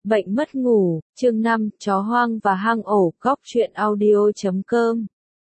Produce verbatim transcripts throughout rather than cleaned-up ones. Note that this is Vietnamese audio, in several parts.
Bệnh mất ngủ, chương năm, chó hoang và hang ổ, góc truyện audio chấm com.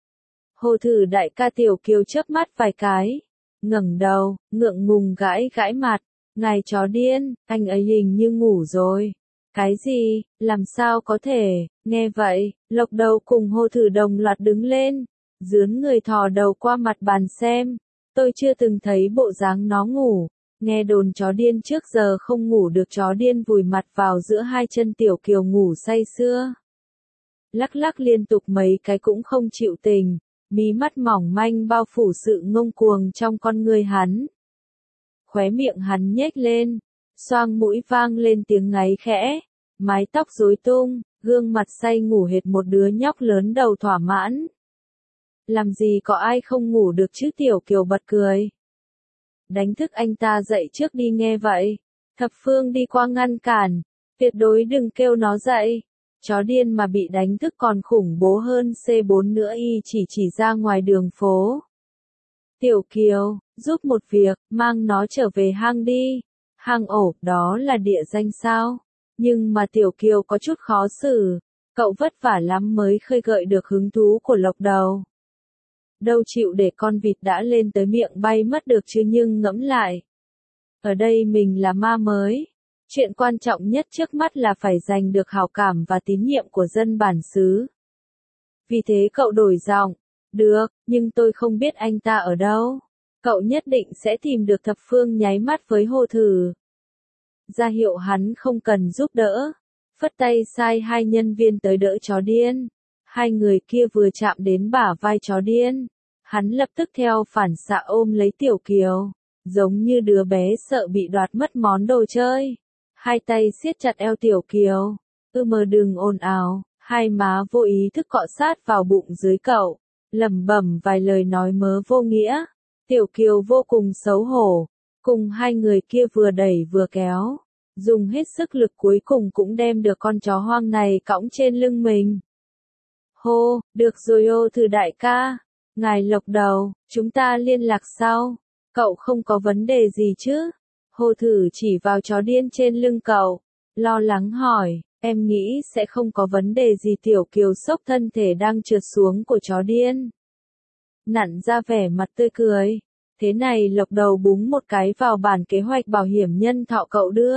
Hồ Thử đại ca Tiểu Kiều chớp mắt vài cái, ngẩng đầu, ngượng ngùng gãi gãi mặt, ngài chó điên, anh ấy hình như ngủ rồi. Cái gì, làm sao có thể, nghe vậy, Lộc Đầu cùng Hồ Thử đồng loạt đứng lên, dướn người thò đầu qua mặt bàn xem, tôi chưa từng thấy bộ dáng nó ngủ. Nghe đồn chó điên trước giờ không ngủ được, chó điên vùi mặt vào giữa hai chân Tiểu Kiều ngủ say sưa. Lắc lắc liên tục mấy cái cũng không chịu tình, mí mắt mỏng manh bao phủ sự ngông cuồng trong con người hắn. Khóe miệng hắn nhếch lên, xoang mũi vang lên tiếng ngáy khẽ, mái tóc rối tung, gương mặt say ngủ hệt một đứa nhóc lớn đầu thỏa mãn. Làm gì có ai không ngủ được chứ, Tiểu Kiều bật cười. Đánh thức anh ta dậy trước đi, nghe vậy. Thập Phương đi qua ngăn cản, tuyệt đối đừng kêu nó dậy. Chó điên mà bị đánh thức còn khủng bố hơn C bốn nữa, y chỉ chỉ ra ngoài đường phố. Tiểu Kiều, giúp một việc, mang nó trở về hang đi. Hang ổ, đó là địa danh sao? Nhưng mà Tiểu Kiều có chút khó xử, cậu vất vả lắm mới khơi gợi được hứng thú của Lộc Đầu. Đâu chịu để con vịt đã lên tới miệng bay mất được chứ, nhưng ngẫm lại. Ở đây mình là ma mới. Chuyện quan trọng nhất trước mắt là phải giành được hảo cảm và tín nhiệm của dân bản xứ. Vì thế cậu đổi giọng. Được, nhưng tôi không biết anh ta ở đâu. Cậu nhất định sẽ tìm được. Thập Phương nháy mắt với Hồ Thử, ra hiệu hắn không cần giúp đỡ. Phất tay sai hai nhân viên tới đỡ chó điên. Hai người kia vừa chạm đến bả vai chó điên, hắn lập tức theo phản xạ ôm lấy Tiểu Kiều, giống như đứa bé sợ bị đoạt mất món đồ chơi. Hai tay siết chặt eo Tiểu Kiều, ư mờ đừng ồn ào, hai má vô ý thức cọ sát vào bụng dưới cậu, lẩm bẩm vài lời nói mớ vô nghĩa. Tiểu Kiều vô cùng xấu hổ, cùng hai người kia vừa đẩy vừa kéo, dùng hết sức lực cuối cùng cũng đem được con chó hoang này cõng trên lưng mình. Hô, được rồi Hồ Thử đại ca, ngài Lộc Đầu, chúng ta liên lạc sau, cậu không có vấn đề gì chứ? Hồ Thử chỉ vào chó điên trên lưng cậu, lo lắng hỏi, em nghĩ sẽ không có vấn đề gì. Tiểu Kiều sốc thân thể đang trượt xuống của chó điên, nặn ra vẻ mặt tươi cười, thế này Lộc Đầu búng một cái vào bản kế hoạch bảo hiểm nhân thọ cậu đưa.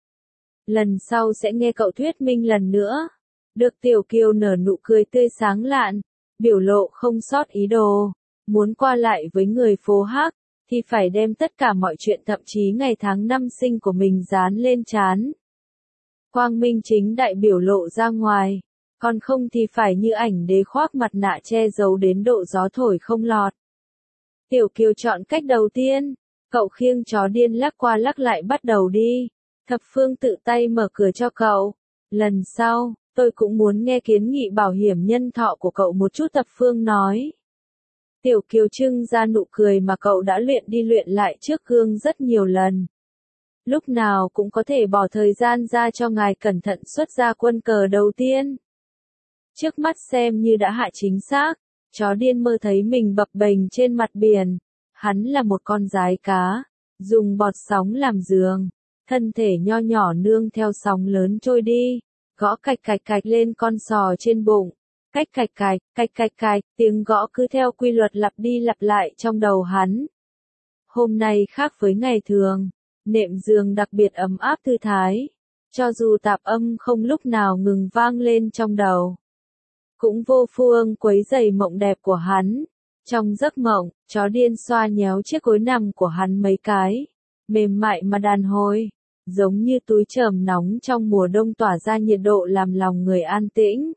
Lần sau sẽ nghe cậu thuyết minh lần nữa. Được. Tiểu Kiều nở nụ cười tươi sáng lạn, biểu lộ không sót ý đồ, muốn qua lại với người phố Hắc, thì phải đem tất cả mọi chuyện thậm chí ngày tháng năm sinh của mình dán lên trán. Quang minh chính đại biểu lộ ra ngoài, còn không thì phải như ảnh đế khoác mặt nạ che giấu đến độ gió thổi không lọt. Tiểu Kiều chọn cách đầu tiên, cậu khiêng chó điên lắc qua lắc lại bắt đầu đi. Thập Phương tự tay mở cửa cho cậu. Lần sau, tôi cũng muốn nghe kiến nghị bảo hiểm nhân thọ của cậu một chút, Thập Phương nói. Tiểu Kiều trưng ra nụ cười mà cậu đã luyện đi luyện lại trước gương rất nhiều lần. Lúc nào cũng có thể bỏ thời gian ra cho ngài cẩn thận xuất ra quân cờ đầu tiên. Trước mắt xem như đã hạ chính xác, chó điên mơ thấy mình bập bềnh trên mặt biển. Hắn là một con giái cá, dùng bọt sóng làm giường, thân thể nho nhỏ nương theo sóng lớn trôi đi, gõ cạch cạch cạch lên con sò trên bụng. Cách cạch cạch, cạch cạch cạch, tiếng gõ cứ theo quy luật lặp đi lặp lại trong đầu hắn. Hôm nay khác với ngày thường, nệm giường đặc biệt ấm áp thư thái, cho dù tạp âm không lúc nào ngừng vang lên trong đầu, cũng vô phương quấy rầy mộng đẹp của hắn. Trong giấc mộng, chó điên xoa nhéo chiếc gối nằm của hắn mấy cái, mềm mại mà đàn hồi, giống như túi chởm nóng trong mùa đông tỏa ra nhiệt độ làm lòng người an tĩnh.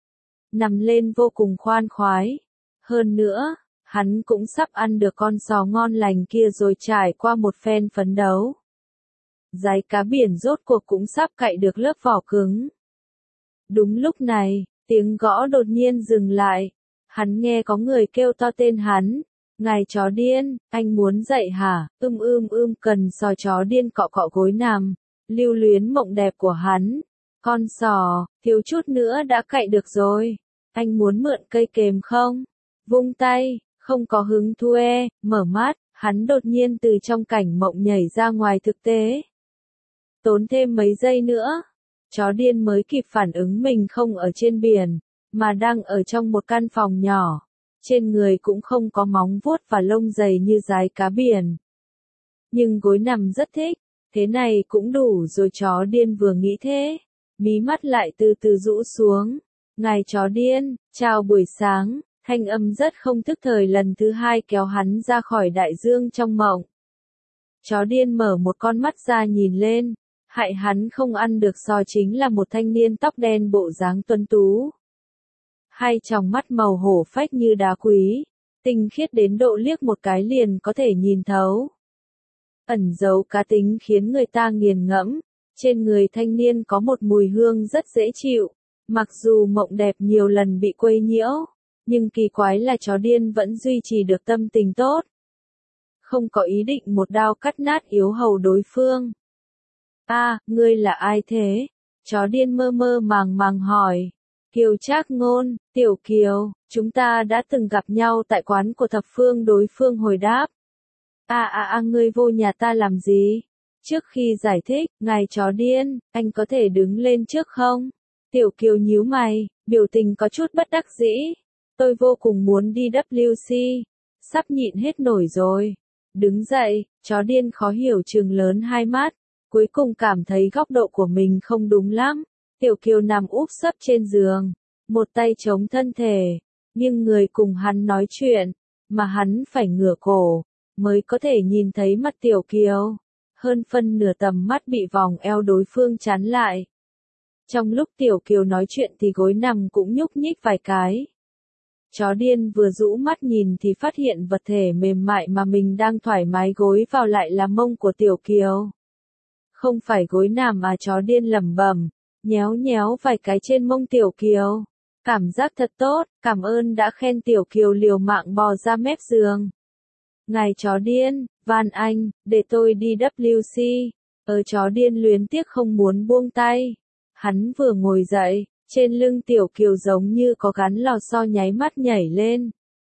Nằm lên vô cùng khoan khoái. Hơn nữa, hắn cũng sắp ăn được con sò ngon lành kia rồi, trải qua một phen phấn đấu. Giái cá biển rốt cuộc cũng sắp cạy được lớp vỏ cứng. Đúng lúc này, tiếng gõ đột nhiên dừng lại. Hắn nghe có người kêu to tên hắn. Ngài chó điên, anh muốn dậy hả? Ưm ưm ưm, cần sò. Chó điên cọ cọ gối nằm, lưu luyến mộng đẹp của hắn. Con sò, thiếu chút nữa đã cạy được rồi. Anh muốn mượn cây kềm không? Vung tay, không có hứng thú e, mở mắt, hắn đột nhiên từ trong cảnh mộng nhảy ra ngoài thực tế. Tốn thêm mấy giây nữa, Chó điên mới kịp phản ứng mình không ở trên biển, mà đang ở trong một căn phòng nhỏ. Trên người cũng không có móng vuốt và lông dày như dái cá biển. Nhưng gối nằm rất thích, thế này cũng đủ rồi, chó điên vừa nghĩ thế. Mí mắt lại từ từ rũ xuống. Ngài chó điên, chào buổi sáng, thanh âm rất không thức thời lần thứ hai kéo hắn ra khỏi đại dương trong mộng. Chó điên mở một con mắt ra nhìn lên, hại hắn không ăn được sò chính là một thanh niên tóc đen bộ dáng tuấn tú. Hai tròng mắt màu hổ phách như đá quý, tinh khiết đến độ liếc một cái liền có thể nhìn thấu. Ẩn giấu cá tính khiến người ta nghiền ngẫm, trên người thanh niên có một mùi hương rất dễ chịu, mặc dù mộng đẹp nhiều lần bị quấy nhiễu, nhưng kỳ quái là chó điên vẫn duy trì được tâm tình tốt. Không có ý định một đao cắt nát yếu hầu đối phương. A, à, ngươi là ai thế? Chó điên mơ mơ màng màng hỏi. Kiều Trác Ngôn, Tiểu Kiều, chúng ta đã từng gặp nhau tại quán của thập phương, đối phương hồi đáp. A a a ngươi vô nhà ta làm gì? Trước khi giải thích, ngài chó điên, anh có thể đứng lên trước không? Tiểu Kiều nhíu mày, biểu tình có chút bất đắc dĩ. Tôi vô cùng muốn đi W C, sắp nhịn hết nổi rồi. Đứng dậy, chó điên khó hiểu trừng lớn hai mắt, cuối cùng cảm thấy góc độ của mình không đúng lắm. Tiểu Kiều nằm úp sấp trên giường, một tay chống thân thể, nhưng người cùng hắn nói chuyện, mà hắn phải ngửa cổ, mới có thể nhìn thấy mặt Tiểu Kiều. Hơn phân nửa tầm mắt bị vòng eo đối phương chắn lại. Trong lúc Tiểu Kiều nói chuyện thì gối nằm cũng nhúc nhích vài cái. Chó điên vừa rũ mắt nhìn thì phát hiện vật thể mềm mại mà mình đang thoải mái gối vào lại là mông của Tiểu Kiều. Không phải gối nằm mà, chó điên lẩm bẩm, nhéo nhéo vài cái trên mông Tiểu Kiều. Cảm giác thật tốt, cảm ơn đã khen. Tiểu Kiều liều mạng bò ra mép giường. Ngài chó điên, van anh, để tôi đi W C. Ở chó điên luyến tiếc không muốn buông tay. Hắn vừa ngồi dậy, trên lưng Tiểu Kiều giống như có gắn lò xo nháy mắt nhảy lên.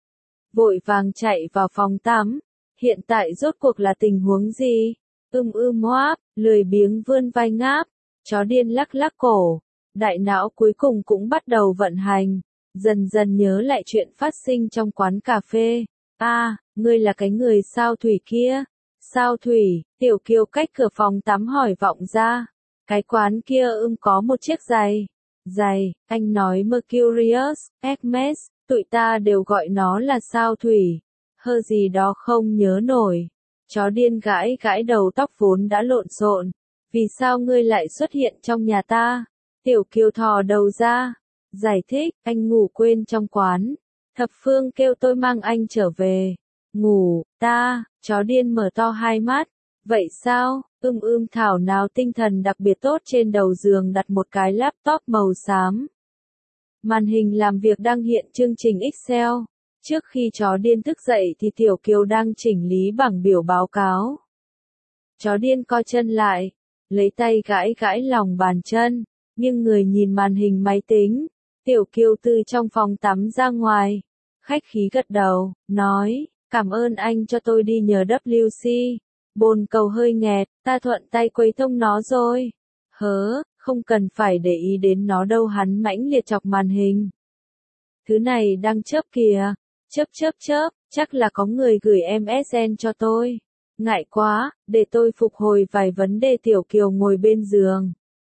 Vội vàng chạy vào phòng tắm. Hiện tại rốt cuộc là tình huống gì? Ưm ưm hoáp, lười biếng vươn vai ngáp. Chó điên lắc lắc cổ. Đại não cuối cùng cũng bắt đầu vận hành. Dần dần nhớ lại chuyện phát sinh trong quán cà phê. A, à, ngươi là cái người sao thủy kia. Sao thủy, Tiểu Kiều cách cửa phòng tắm hỏi vọng ra. Cái quán kia ưm có một chiếc giày. Giày, anh nói Mercurius, Hermes, tụi ta đều gọi nó là sao thủy. Hơ gì đó không nhớ nổi. Chó điên gãi gãi đầu tóc vốn đã lộn xộn. Vì sao ngươi lại xuất hiện trong nhà ta? Tiểu Kiều thò đầu ra. Giải thích, anh ngủ quên trong quán. Thập phương kêu tôi mang anh trở về. Ngủ, ta, chó điên mở to hai mắt. Vậy sao? Ưm ưm thảo nào tinh thần đặc biệt tốt, trên đầu giường đặt một cái laptop màu xám. Màn hình làm việc đang hiện chương trình Excel. Trước khi chó điên thức dậy thì Tiểu Kiều đang chỉnh lý bảng biểu báo cáo. Chó điên co chân lại, lấy tay gãi gãi lòng bàn chân, nhưng người nhìn màn hình máy tính. Tiểu Kiều từ trong phòng tắm ra ngoài, khách khí gật đầu, nói, cảm ơn anh cho tôi đi nhờ W C. Bồn cầu hơi nghẹt, ta thuận tay quấy thông nó rồi. Hớ, không cần phải để ý đến nó đâu, hắn mãnh liệt chọc màn hình. Thứ này đang chớp kìa, chớp chớp chớp, chắc là có người gửi em ét en cho tôi. Ngại quá, để tôi phục hồi vài vấn đề. Tiểu Kiều ngồi bên giường,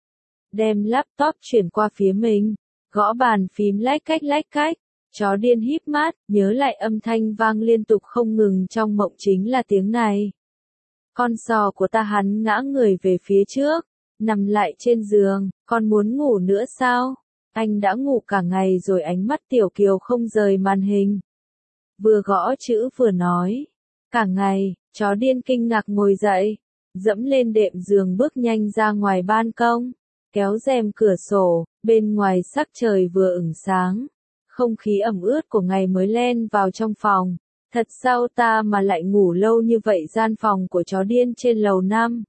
đem laptop chuyển qua phía mình, gõ bàn phím lách cách lách cách. Chó điên híp mắt, nhớ lại âm thanh vang liên tục không ngừng trong mộng chính là tiếng này. Con sò của ta. Hắn ngã người về phía trước, nằm lại trên giường, còn muốn ngủ nữa sao? Anh đã ngủ cả ngày rồi. Ánh mắt Tiểu Kiều không rời màn hình. Vừa gõ chữ vừa nói. Cả ngày, chó điên kinh ngạc ngồi dậy, dẫm lên đệm giường bước nhanh ra ngoài ban công, kéo rèm cửa sổ, bên ngoài sắc trời vừa ửng sáng. Không khí ẩm ướt của ngày mới len vào trong phòng. Thật sao ta mà lại ngủ lâu như vậy? Gian phòng của chó điên trên lầu năm.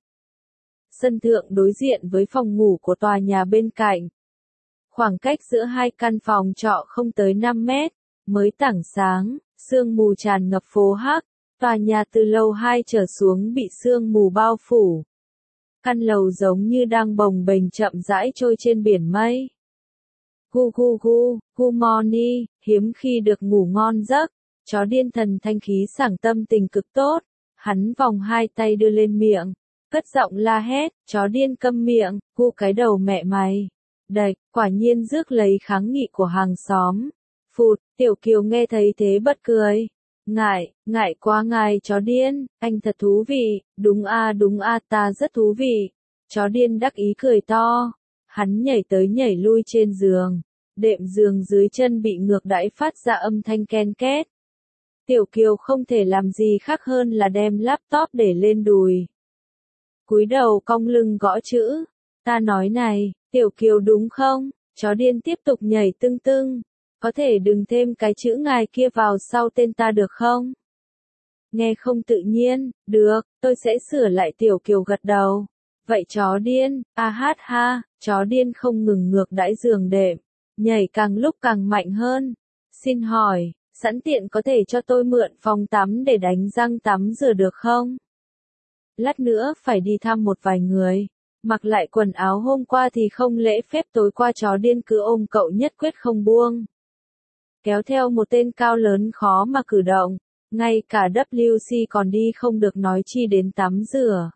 Sân thượng đối diện với phòng ngủ của tòa nhà bên cạnh. Khoảng cách giữa hai căn phòng trọ không tới năm mét. Mới tảng sáng, sương mù tràn ngập phố Hắc. Tòa nhà từ lầu hai trở xuống bị sương mù bao phủ. Căn lầu giống như đang bồng bềnh chậm rãi trôi trên biển mây. Gu gu gu, gu morning, hiếm khi được ngủ ngon giấc. Chó điên thần thanh khí sảng tâm tình cực tốt. Hắn vòng hai tay đưa lên miệng. Cất giọng la hét, chó điên câm miệng, gu cái đầu mẹ mày. Đạch, quả nhiên rước lấy kháng nghị của hàng xóm. Phụt, Tiểu Kiều nghe thấy thế bật cười. Ngại, ngại quá ngài chó điên, anh thật thú vị, đúng a đúng a ta rất thú vị. Chó điên đắc ý cười to. Hắn nhảy tới nhảy lui trên giường. Đệm giường dưới chân bị ngược đãi phát ra âm thanh ken két. Tiểu Kiều không thể làm gì khác hơn là đem laptop để lên đùi. Cúi đầu cong lưng gõ chữ. Ta nói này, Tiểu Kiều đúng không? Chó điên tiếp tục nhảy tưng tưng. Có thể đừng thêm cái chữ ngài kia vào sau tên ta được không? Nghe không tự nhiên, được, tôi sẽ sửa lại. Tiểu Kiều gật đầu. Vậy chó điên, a hát ha, chó điên không ngừng ngược đãi giường đệm, nhảy càng lúc càng mạnh hơn. Xin hỏi, sẵn tiện có thể cho tôi mượn phòng tắm để đánh răng tắm rửa được không? Lát nữa phải đi thăm một vài người. Mặc lại quần áo hôm qua thì không lễ phép, tối qua chó điên cứ ôm cậu nhất quyết không buông. Kéo theo một tên cao lớn khó mà cử động, ngay cả vê kép xê còn đi không được nói chi đến tắm rửa.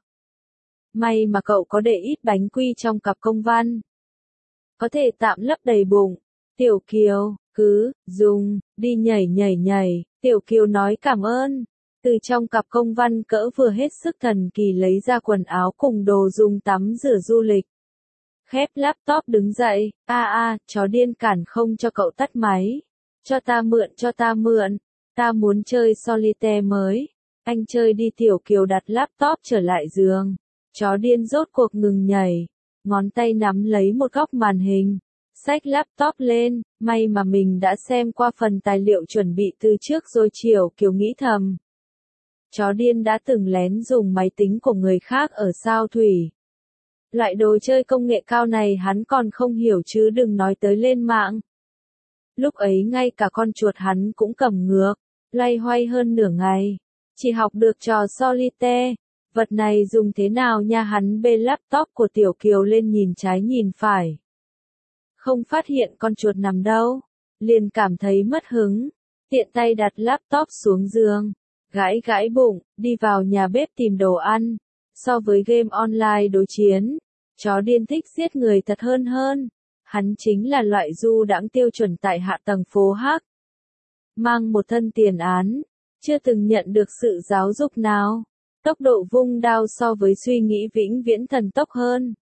May mà cậu có để ít bánh quy trong cặp công văn. Có thể tạm lấp đầy bụng. Tiểu Kiều, cứ, dùng, đi nhảy nhảy nhảy, Tiểu Kiều nói cảm ơn. Từ trong cặp công văn cỡ vừa hết sức thần kỳ lấy ra quần áo cùng đồ dùng tắm rửa du lịch. Khép laptop đứng dậy, a a, chó điên cản không cho cậu tắt máy. Cho ta mượn, cho ta mượn, ta muốn chơi solitaire mới. Anh chơi đi. Tiểu Kiều đặt laptop trở lại giường. Chó điên rốt cuộc ngừng nhảy, ngón tay nắm lấy một góc màn hình, xách laptop lên, may mà mình đã xem qua phần tài liệu chuẩn bị từ trước rồi. Tiểu Kiều nghĩ thầm. Chó điên đã từng lén dùng máy tính của người khác ở sao thủy. Loại đồ chơi công nghệ cao này hắn còn không hiểu chứ đừng nói tới lên mạng. Lúc ấy ngay cả con chuột hắn cũng cầm ngược, loay hoay hơn nửa ngày, chỉ học được trò solitaire. Vật này dùng thế nào nha? Hắn bê laptop của Tiểu Kiều lên nhìn trái nhìn phải. Không phát hiện con chuột nằm đâu, liền cảm thấy mất hứng, tiện tay đặt laptop xuống giường, gãi gãi bụng, đi vào nhà bếp tìm đồ ăn. So với game online đối chiến, chó điên thích giết người thật hơn hơn. Hắn chính là loại du đãng tiêu chuẩn tại hạ tầng phố Hắc. Mang một thân tiền án, chưa từng nhận được sự giáo dục nào. Tốc độ vung đao so với suy nghĩ vĩnh viễn thần tốc hơn.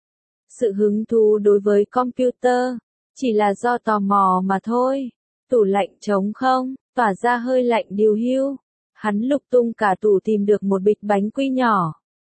Sự hứng thú đối với computer, chỉ là do tò mò mà thôi. Tủ lạnh trống không, tỏa ra hơi lạnh điều hưu. Hắn lục tung cả tủ tìm được một bịch bánh quy nhỏ.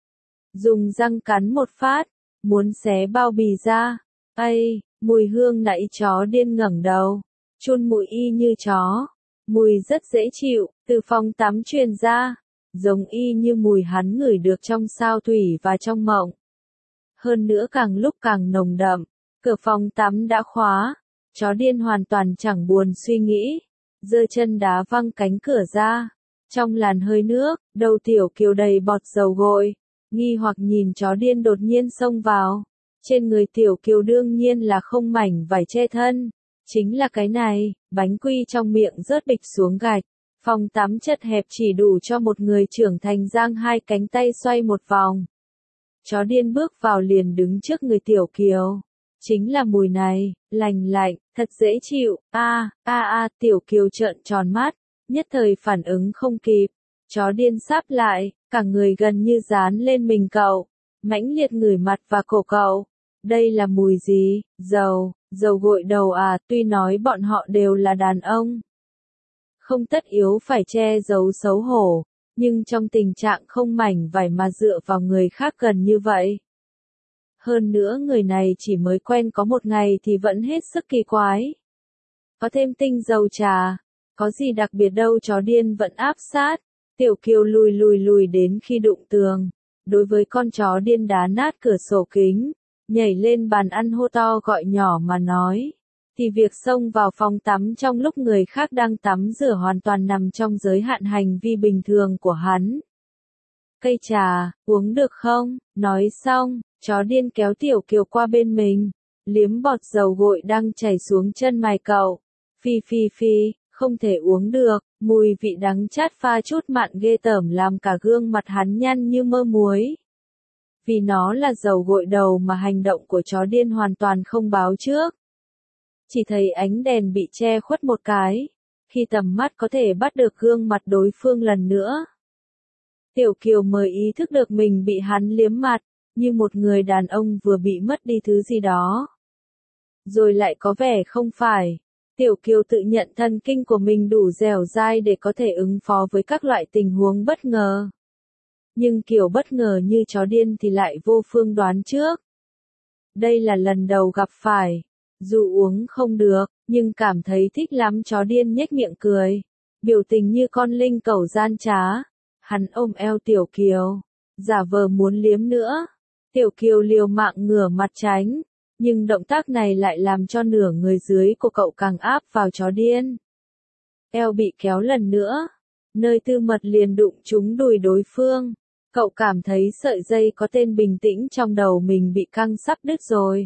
Dùng răng cắn một phát, muốn xé bao bì ra. Ây, mùi hương nãy. Chó điên ngẩng đầu, chun mũi y như chó. Mùi rất dễ chịu, từ phòng tắm truyền ra. Giống y như mùi hắn ngửi được trong sao thủy và trong mộng. Hơn nữa càng lúc càng nồng đậm. Cửa phòng tắm đã khóa. Chó điên hoàn toàn chẳng buồn suy nghĩ, giơ chân đá văng cánh cửa ra. Trong làn hơi nước, đầu Tiểu Kiều đầy bọt dầu gội, nghi hoặc nhìn chó điên đột nhiên xông vào. Trên người Tiểu Kiều đương nhiên là không mảnh vải che thân. Chính là cái này, bánh quy trong miệng rớt bịch xuống gạch. Phòng tắm chật hẹp chỉ đủ cho một người trưởng thành giang hai cánh tay xoay một vòng. Chó điên bước vào liền đứng trước người Tiểu Kiều. Chính là mùi này, lành lạnh, thật dễ chịu. A, a a, Tiểu Kiều trợn tròn mắt, nhất thời phản ứng không kịp. Chó điên sáp lại, cả người gần như dán lên mình cậu, mãnh liệt ngửi mặt và cổ cậu. Đây là mùi gì? Dầu, dầu gội đầu à? Tuy nói bọn họ đều là đàn ông, không tất yếu phải che giấu xấu hổ, nhưng trong tình trạng không mảnh vải mà dựa vào người khác gần như vậy. Hơn nữa người này chỉ mới quen có một ngày thì vẫn hết sức kỳ quái. Có thêm tinh dầu trà, có gì đặc biệt đâu. Chó điên vẫn áp sát. Tiểu Kiều lùi lùi lùi đến khi đụng tường. Đối với con chó điên đá nát cửa sổ kính, nhảy lên bàn ăn hô to gọi nhỏ mà nói, thì việc xông vào phòng tắm trong lúc người khác đang tắm rửa hoàn toàn nằm trong giới hạn hành vi bình thường của hắn. Cây trà, uống được không? Nói xong, chó điên kéo Tiểu Kiều qua bên mình, liếm bọt dầu gội đang chảy xuống chân mày cậu. Phi phi phi, không thể uống được, mùi vị đắng chát pha chút mặn ghê tởm làm cả gương mặt hắn nhăn như mơ muối. Vì nó là dầu gội đầu mà hành động của chó điên hoàn toàn không báo trước. Chỉ thấy ánh đèn bị che khuất một cái, khi tầm mắt có thể bắt được gương mặt đối phương lần nữa. Tiểu Kiều mới ý thức được mình bị hắn liếm mặt, như một người đàn ông vừa bị mất đi thứ gì đó. Rồi lại có vẻ không phải. Tiểu Kiều tự nhận thần kinh của mình đủ dẻo dai để có thể ứng phó với các loại tình huống bất ngờ. Nhưng kiểu bất ngờ như chó điên thì lại vô phương đoán trước. Đây là lần đầu gặp phải. Dù uống không được, nhưng cảm thấy thích lắm, chó điên nhếch miệng cười. Biểu tình như con linh cẩu gian trá. Hắn ôm eo Tiểu Kiều, giả vờ muốn liếm nữa. Tiểu Kiều liều mạng ngửa mặt tránh, nhưng động tác này lại làm cho nửa người dưới của cậu càng áp vào chó điên. Eo bị kéo lần nữa, nơi tư mật liền đụng trúng đùi đối phương. Cậu cảm thấy sợi dây có tên bình tĩnh trong đầu mình bị căng sắp đứt rồi.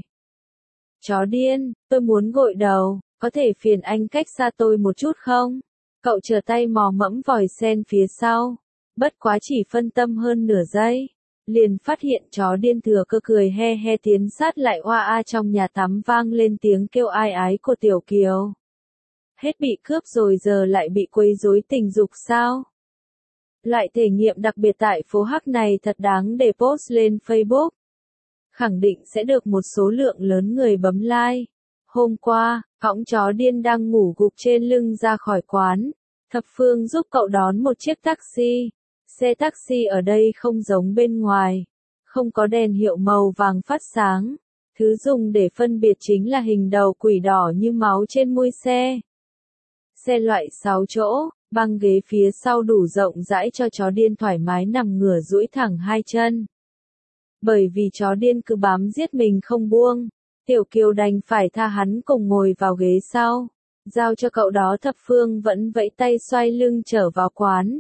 Chó điên, tôi muốn gội đầu, có thể phiền anh cách xa tôi một chút không? Cậu trở tay mò mẫm vòi sen phía sau. Bất quá chỉ phân tâm hơn nửa giây, liền phát hiện chó điên thừa cơ cười he he tiến sát lại. Oa a, trong nhà tắm vang lên tiếng kêu ai ái của Tiểu Kiều. Hết bị cướp rồi giờ lại bị quấy rối tình dục sao? Loại thể nghiệm đặc biệt tại phố Hắc này thật đáng để post lên Facebook. Khẳng định sẽ được một số lượng lớn người bấm like. Hôm qua, cõng chó điên đang ngủ gục trên lưng ra khỏi quán. Thập Phương giúp cậu đón một chiếc taxi. Xe taxi ở đây không giống bên ngoài. Không có đèn hiệu màu vàng phát sáng. Thứ dùng để phân biệt chính là hình đầu quỷ đỏ như máu trên mui xe. Xe loại sáu chỗ, băng ghế phía sau đủ rộng rãi cho chó điên thoải mái nằm ngửa duỗi thẳng hai chân. Bởi vì chó điên cứ bám giết mình không buông, Tiểu Kiều đành phải tha hắn cùng ngồi vào ghế sau. Giao cho cậu đó. Thập Phương vẫn vẫy tay xoay lưng trở vào quán.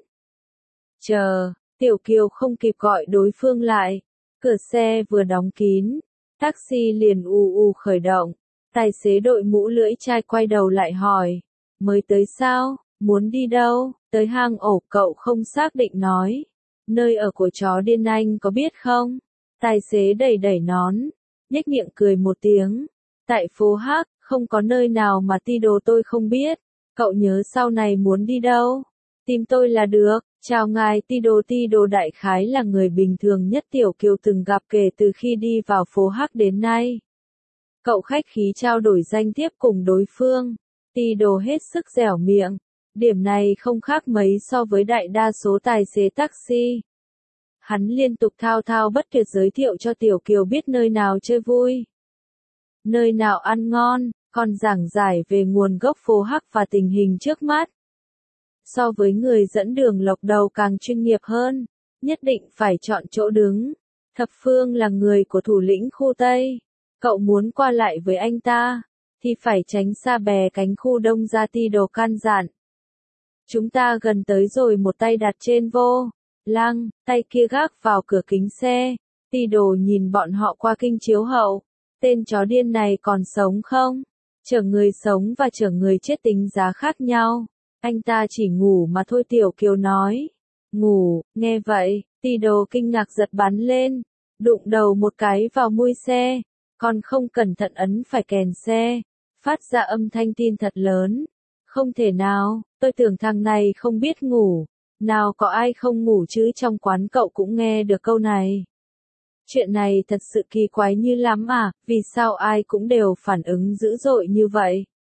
Chờ, Tiểu Kiều không kịp gọi đối phương lại. Cửa xe vừa đóng kín, taxi liền ù ù khởi động. Tài xế đội mũ lưỡi chai quay đầu lại hỏi. Mới tới sao, muốn đi đâu? Tới hang ổ. Cậu không xác định nói. Nơi ở của chó điên anh có biết không? Tài xế đẩy đẩy nón, nhếch miệng cười một tiếng. Tại phố Hắc, không có nơi nào mà ti đồ tôi không biết. Cậu nhớ sau này muốn đi đâu? Tìm tôi là được. Chào ngài ti đồ. Ti đồ đại khái là người bình thường nhất Tiểu Kiều từng gặp kể từ khi đi vào phố Hắc đến nay. Cậu khách khí trao đổi danh thiếp cùng đối phương. Ti đồ hết sức dẻo miệng. Điểm này không khác mấy so với đại đa số tài xế taxi. Hắn liên tục thao thao bất tuyệt giới thiệu cho Tiểu Kiều biết nơi nào chơi vui, nơi nào ăn ngon, còn giảng giải về nguồn gốc phố Hắc và tình hình trước mắt. So với người dẫn đường lộc đầu càng chuyên nghiệp hơn, nhất định phải chọn chỗ đứng. Thập Phương là người của thủ lĩnh khu Tây. Cậu muốn qua lại với anh ta, thì phải tránh xa bè cánh khu Đông ra. Ti đồ can dặn. Chúng ta gần tới rồi. Một tay đặt trên vô lăng, tay kia gác vào cửa kính xe. Ti đồ nhìn bọn họ qua kinh chiếu hậu. Tên chó điên này còn sống không? Chở người sống và chở người chết tính giá khác nhau. Anh ta chỉ ngủ mà thôi. Tiểu Kiều nói. Ngủ, nghe vậy, Ti đồ kinh ngạc giật bắn lên. Đụng đầu một cái vào mui xe. Còn không cẩn thận ấn phải kèn xe. Phát ra âm thanh tin thật lớn. Không thể nào, tôi tưởng thằng này không biết ngủ. Nào có ai không ngủ chứ? Trong quán cậu cũng nghe được câu này. Chuyện này thật sự kỳ quái như lắm à, vì sao ai cũng đều phản ứng dữ dội như vậy?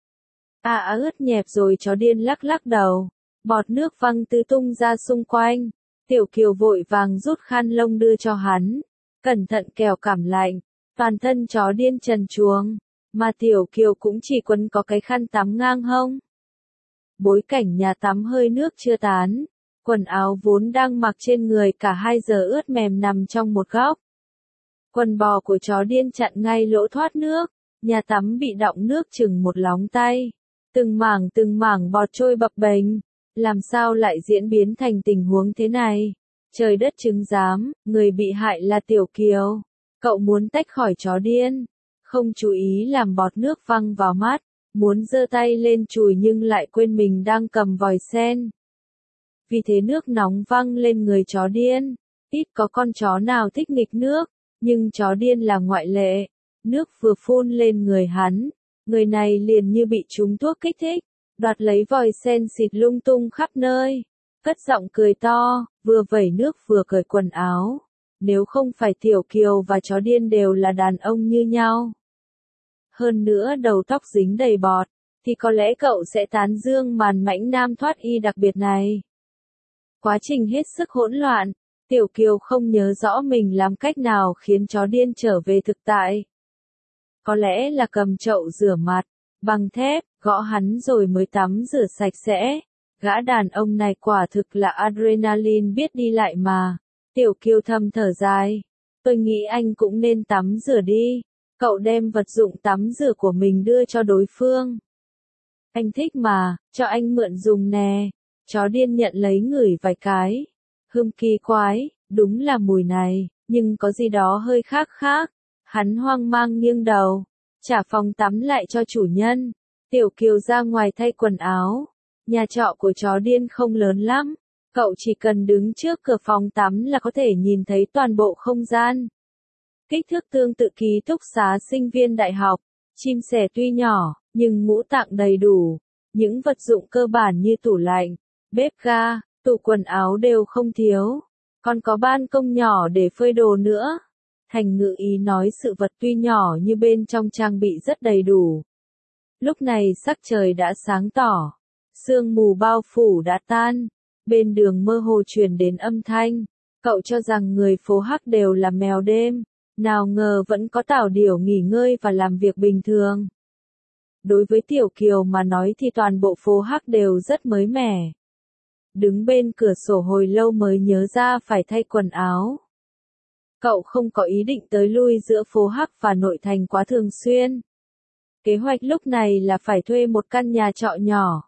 À à ướt nhẹp rồi. Chó điên lắc lắc đầu. Bọt nước văng tứ tung ra xung quanh. Tiểu Kiều vội vàng rút khăn lông đưa cho hắn. Cẩn thận kẻo cảm lạnh. Toàn thân chó điên trần truồng. Mà Tiểu Kiều cũng chỉ quấn có cái khăn tắm ngang hông. Bối cảnh nhà tắm hơi nước chưa tán. Quần áo vốn đang mặc trên người cả hai giờ ướt mềm nằm trong một góc. Quần bò của chó điên chặn ngay lỗ thoát nước. Nhà tắm bị đọng nước chừng một lóng tay. Từng mảng từng mảng bọt trôi bập bềnh. Làm sao lại diễn biến thành tình huống thế này? Trời đất chứng giám, người bị hại là Tiểu Kiều. Cậu muốn tách khỏi chó điên. Không chú ý làm bọt nước văng vào mắt. Muốn giơ tay lên chùi nhưng lại quên mình đang cầm vòi sen. Vì thế nước nóng văng lên người chó điên. Ít có con chó nào thích nghịch nước, nhưng chó điên là ngoại lệ. Nước vừa phun lên người hắn, người này liền như bị trúng thuốc kích thích, đoạt lấy vòi sen xịt lung tung khắp nơi. Cất giọng cười to, vừa vẩy nước vừa cởi quần áo. Nếu không phải Tiểu Kiều và chó điên đều là đàn ông như nhau, hơn nữa đầu tóc dính đầy bọt, thì có lẽ cậu sẽ tán dương màn mãnh nam thoát y đặc biệt này. Quá trình hết sức hỗn loạn, Tiểu Kiều không nhớ rõ mình làm cách nào khiến chó điên trở về thực tại. Có lẽ là cầm chậu rửa mặt, bằng thép, gõ hắn rồi mới tắm rửa sạch sẽ. Gã đàn ông này quả thực là adrenaline biết đi lại mà. Tiểu Kiều thầm thở dài. Tôi nghĩ anh cũng nên tắm rửa đi. Cậu đem vật dụng tắm rửa của mình đưa cho đối phương. Anh thích mà, cho anh mượn dùng nè. Chó điên nhận lấy ngửi vài cái. Hương kỳ quái, đúng là mùi này, nhưng có gì đó hơi khác khác. Hắn hoang mang nghiêng đầu, trả phòng tắm lại cho chủ nhân. Tiểu Kiều ra ngoài thay quần áo. Nhà trọ của chó điên không lớn lắm, cậu chỉ cần đứng trước cửa phòng tắm là có thể nhìn thấy toàn bộ không gian. Kích thước tương tự ký túc xá sinh viên đại học, chim sẻ tuy nhỏ, nhưng ngũ tạng đầy đủ. Những vật dụng cơ bản như tủ lạnh, bếp ga, tủ quần áo đều không thiếu. Còn có ban công nhỏ để phơi đồ nữa. Thành ngữ ý nói sự vật tuy nhỏ như bên trong trang bị rất đầy đủ. Lúc này sắc trời đã sáng tỏ. Sương mù bao phủ đã tan. Bên đường mơ hồ truyền đến âm thanh. Cậu cho rằng người phố Hắc đều là mèo đêm. Nào ngờ vẫn có tảo điểu nghỉ ngơi và làm việc bình thường. Đối với Tiểu Kiều mà nói thì toàn bộ phố Hắc đều rất mới mẻ. Đứng bên cửa sổ hồi lâu mới nhớ ra phải thay quần áo. Cậu không có ý định tới lui giữa phố Hắc và nội thành quá thường xuyên. Kế hoạch lúc này là phải thuê một căn nhà trọ nhỏ.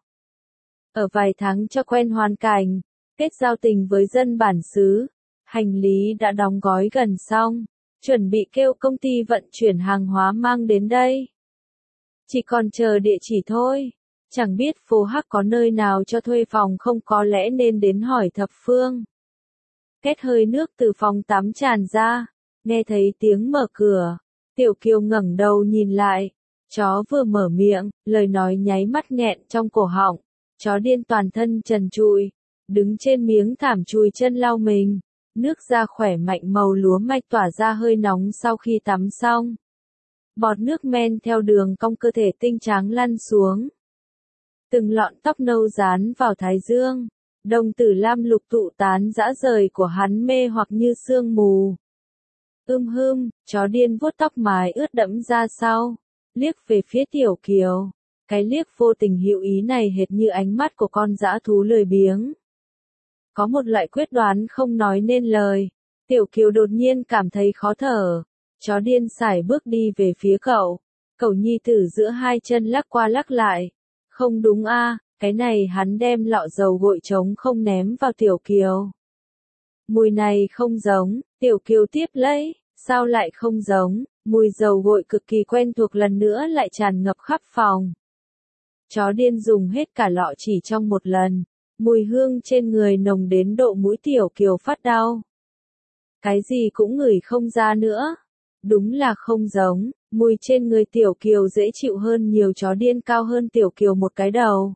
Ở vài tháng cho quen hoàn cảnh, kết giao tình với dân bản xứ. Hành lý đã đóng gói gần xong, chuẩn bị kêu công ty vận chuyển hàng hóa mang đến đây. Chỉ còn chờ địa chỉ thôi. Chẳng biết phố Hắc có nơi nào cho thuê phòng không, có lẽ nên đến hỏi thập phương. Két hơi nước từ phòng tắm tràn ra, nghe thấy tiếng mở cửa. Tiểu Kiều ngẩng đầu nhìn lại. Chó vừa mở miệng, lời nói nháy mắt nghẹn trong cổ họng. Chó điên toàn thân trần trụi, đứng trên miếng thảm chùi chân lau mình. Nước da khỏe mạnh màu lúa mạch tỏa ra hơi nóng sau khi tắm xong. Bọt nước men theo đường cong cơ thể tinh trắng lăn xuống. Từng lọn tóc nâu dán vào thái dương. Đồng tử lam lục tụ tán dã rời của hắn mê hoặc như sương mù. Ưm hưm, chó điên vuốt tóc mái ướt đẫm ra sau. Liếc về phía Tiểu Kiều. Cái liếc vô tình hữu ý này hệt như ánh mắt của con dã thú lười biếng. Có một loại quyết đoán không nói nên lời. Tiểu Kiều đột nhiên cảm thấy khó thở. Chó điên sải bước đi về phía cậu. Cậu nhi tử giữa hai chân lắc qua lắc lại. Không đúng a, à, cái này hắn đem lọ dầu gội trống không ném vào Tiểu Kiều. Mùi này không giống, Tiểu Kiều tiếp lấy, sao lại không giống, mùi dầu gội cực kỳ quen thuộc lần nữa lại tràn ngập khắp phòng. Chó điên dùng hết cả lọ chỉ trong một lần, mùi hương trên người nồng đến độ mũi Tiểu Kiều phát đau. Cái gì cũng ngửi không ra nữa. Đúng là không giống, mùi trên người Tiểu Kiều dễ chịu hơn nhiều, chó điên cao hơn Tiểu Kiều một cái đầu.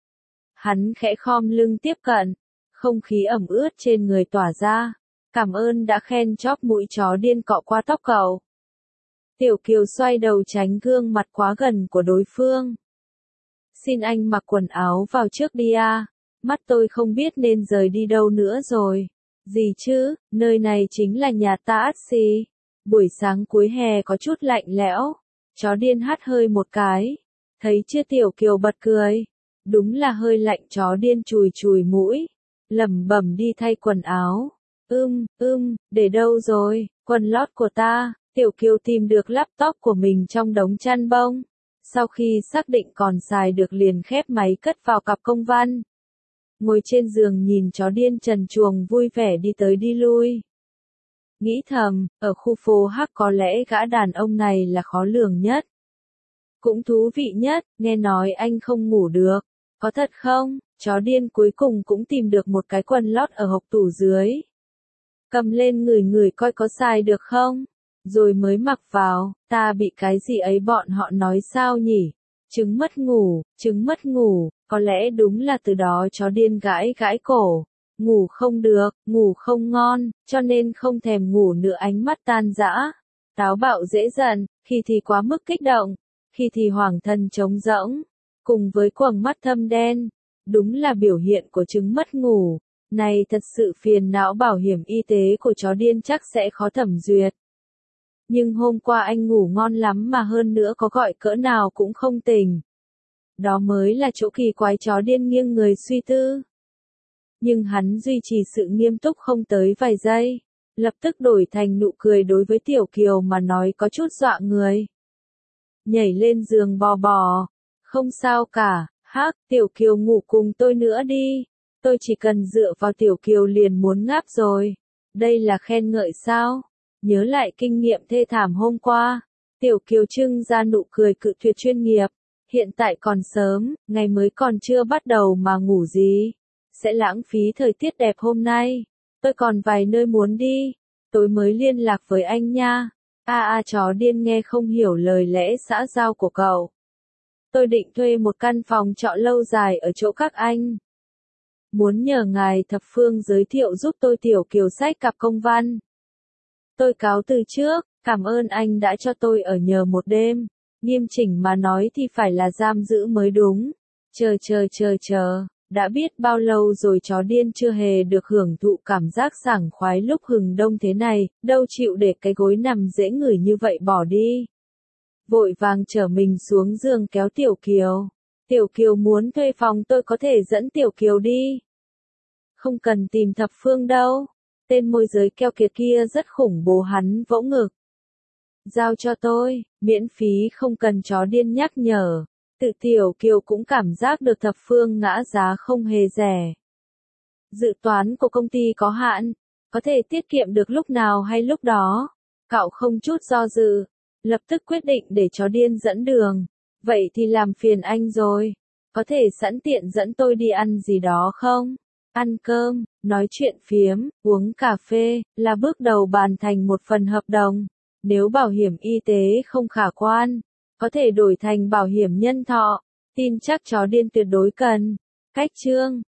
Hắn khẽ khom lưng tiếp cận, không khí ẩm ướt trên người tỏa ra. Cảm ơn đã khen chóp mũi, chó điên cọ qua tóc cậu. Tiểu Kiều xoay đầu tránh gương mặt quá gần của đối phương. Xin anh mặc quần áo vào trước đi à, mắt tôi không biết nên rời đi đâu nữa rồi. Gì chứ, nơi này chính là nhà ta ắt xì. Buổi sáng cuối hè có chút lạnh lẽo. Chó điên hắt hơi một cái. Thấy chưa, Tiểu Kiều bật cười. Đúng là hơi lạnh, chó điên chùi chùi mũi. Lẩm bẩm đi thay quần áo. Ưm, ưm, để đâu rồi, quần lót của ta. Tiểu Kiều tìm được laptop của mình trong đống chăn bông. Sau khi xác định còn xài được liền khép máy cất vào cặp công văn. ngồi trên giường nhìn chó điên trần truồng vui vẻ đi tới đi lui. Nghĩ thầm, ở khu phố Hắc có lẽ gã đàn ông này là khó lường nhất. Cũng thú vị nhất, nghe nói anh không ngủ được. Có thật không? Chó điên cuối cùng cũng tìm được một cái quần lót ở hộc tủ dưới. Cầm lên ngửi ngửi coi có xài được không? Rồi mới mặc vào, ta bị cái gì ấy bọn họ nói sao nhỉ? Chứng mất ngủ, chứng mất ngủ, có lẽ đúng là từ đó chó điên gãi gãi cổ. Ngủ không được, ngủ không ngon, cho nên không thèm ngủ nữa ánh mắt tan rã. Táo bạo dễ giận, khi thì quá mức kích động, khi thì hoảng thần trống rỗng, cùng với quầng mắt thâm đen. Đúng là biểu hiện của chứng mất ngủ. Này thật sự phiền não bảo hiểm y tế của chó điên chắc sẽ khó thẩm duyệt. Nhưng hôm qua anh ngủ ngon lắm mà hơn nữa có gọi cỡ nào cũng không tỉnh. Đó mới là chỗ kỳ quái chó điên nghiêng người suy tư. Nhưng hắn duy trì sự nghiêm túc không tới vài giây. Lập tức đổi thành nụ cười đối với Tiểu Kiều mà nói có chút dọa người. Nhảy lên giường bò bò. Không sao cả, hắc, Tiểu Kiều ngủ cùng tôi nữa đi. Tôi chỉ cần dựa vào Tiểu Kiều liền muốn ngáp rồi. Đây là khen ngợi sao? Nhớ lại kinh nghiệm thê thảm hôm qua. Tiểu Kiều trưng ra nụ cười cự tuyệt chuyên nghiệp. Hiện tại còn sớm, ngày mới còn chưa bắt đầu mà ngủ gì. Sẽ lãng phí thời tiết đẹp hôm nay. Tôi còn vài nơi muốn đi. Tối mới liên lạc với anh nha. A a chó điên nghe không hiểu lời lẽ xã giao của cậu. Tôi định thuê một căn phòng trọ lâu dài ở chỗ các anh. Muốn nhờ ngài thập phương giới thiệu giúp tôi Tiểu Kiều sách cặp công văn. Tôi cáo từ trước, cảm ơn anh đã cho tôi ở nhờ một đêm. Nghiêm chỉnh mà nói thì phải là giam giữ mới đúng. Chờ chờ chờ chờ, đã biết bao lâu rồi chó điên chưa hề được hưởng thụ cảm giác sảng khoái lúc hừng đông thế này, đâu chịu để cái gối nằm dễ ngửi như vậy bỏ đi. Vội vàng trở mình xuống giường kéo Tiểu Kiều. Tiểu Kiều muốn thuê phòng tôi có thể dẫn Tiểu Kiều đi. Không cần tìm thập phương đâu. Tên môi giới keo kiệt kia rất khủng bố hắn vỗ ngực. Giao cho tôi, miễn phí không cần chó điên nhắc nhở. Tự Tiểu Kiều cũng cảm giác được thập phương ngã giá không hề rẻ. Dự toán của công ty có hạn, có thể tiết kiệm được lúc nào hay lúc đó. Cậu không chút do dự, lập tức quyết định để chó điên dẫn đường. Vậy thì làm phiền anh rồi. Có thể sẵn tiện dẫn tôi đi ăn gì đó không? Ăn cơm, nói chuyện phiếm, uống cà phê, là bước đầu bàn thành một phần hợp đồng. Nếu bảo hiểm y tế không khả quan, có thể đổi thành bảo hiểm nhân thọ. Tin chắc chó điên tuyệt đối cần. Cách chương